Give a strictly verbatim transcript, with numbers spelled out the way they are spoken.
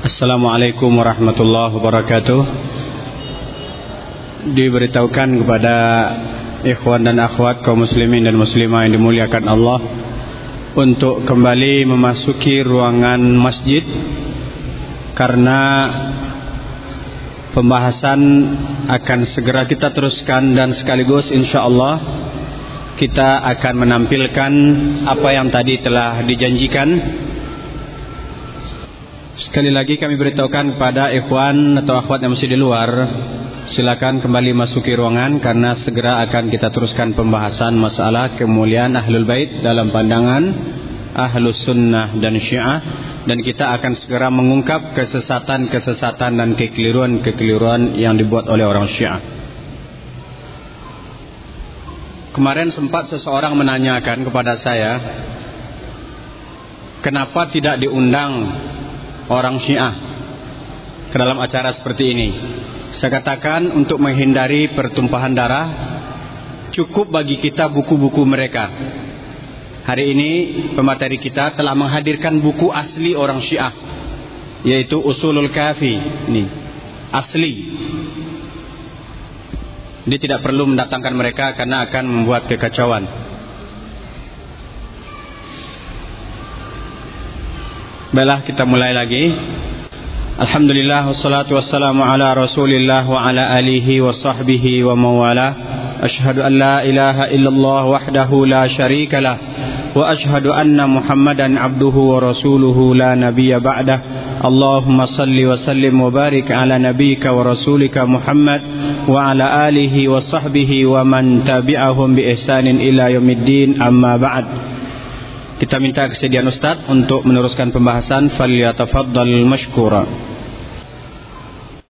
Assalamualaikum warahmatullahi wabarakatuh. Diberitahukan kepada ikhwan dan akhwat kaum muslimin dan muslimah yang dimuliakan Allah untuk kembali memasuki ruangan masjid, karena pembahasan akan segera kita teruskan dan sekaligus insyaallah kita akan menampilkan apa yang tadi telah dijanjikan. Sekali lagi kami beritahukan kepada ikhwan atau akhwat yang masih di luar, silakan kembali masuki ruangan karena segera akan kita teruskan pembahasan masalah kemuliaan Ahlul Bait dalam pandangan Ahlus Sunnah dan Syiah, dan kita akan segera mengungkap kesesatan-kesesatan dan kekeliruan-kekeliruan yang dibuat oleh orang Syiah. Kemarin sempat seseorang menanyakan kepada saya, kenapa tidak diundang orang Syiah ke dalam acara seperti ini. Saya katakan untuk menghindari pertumpahan darah, cukup bagi kita buku-buku mereka. Hari ini pemateri kita telah menghadirkan buku asli orang Syiah, yaitu Usulul Kafi. Ini asli. Dia tidak perlu mendatangkan mereka karena akan membuat kekacauan. Baiklah, kita mulai lagi. Alhamdulillah, wassalatu wassalamu ala rasulillah wa ala alihi wa sahbihi wa mawala. Ashhadu an la ilaha illallah wahdahu la syarika lah, wa ashhadu anna muhammadan abduhu wa rasuluhu la nabiyya ba'dah. Allahumma salli wa sallim wa barik ala nabiyyika wa rasulika Muhammad wa ala alihi wa sahbihi wa man tabi'ahum bi ihsanin ila yaumiddin, amma ba'd. Kita minta kesediaan Ustaz untuk meneruskan pembahasan. Falyatafaddal mashkura.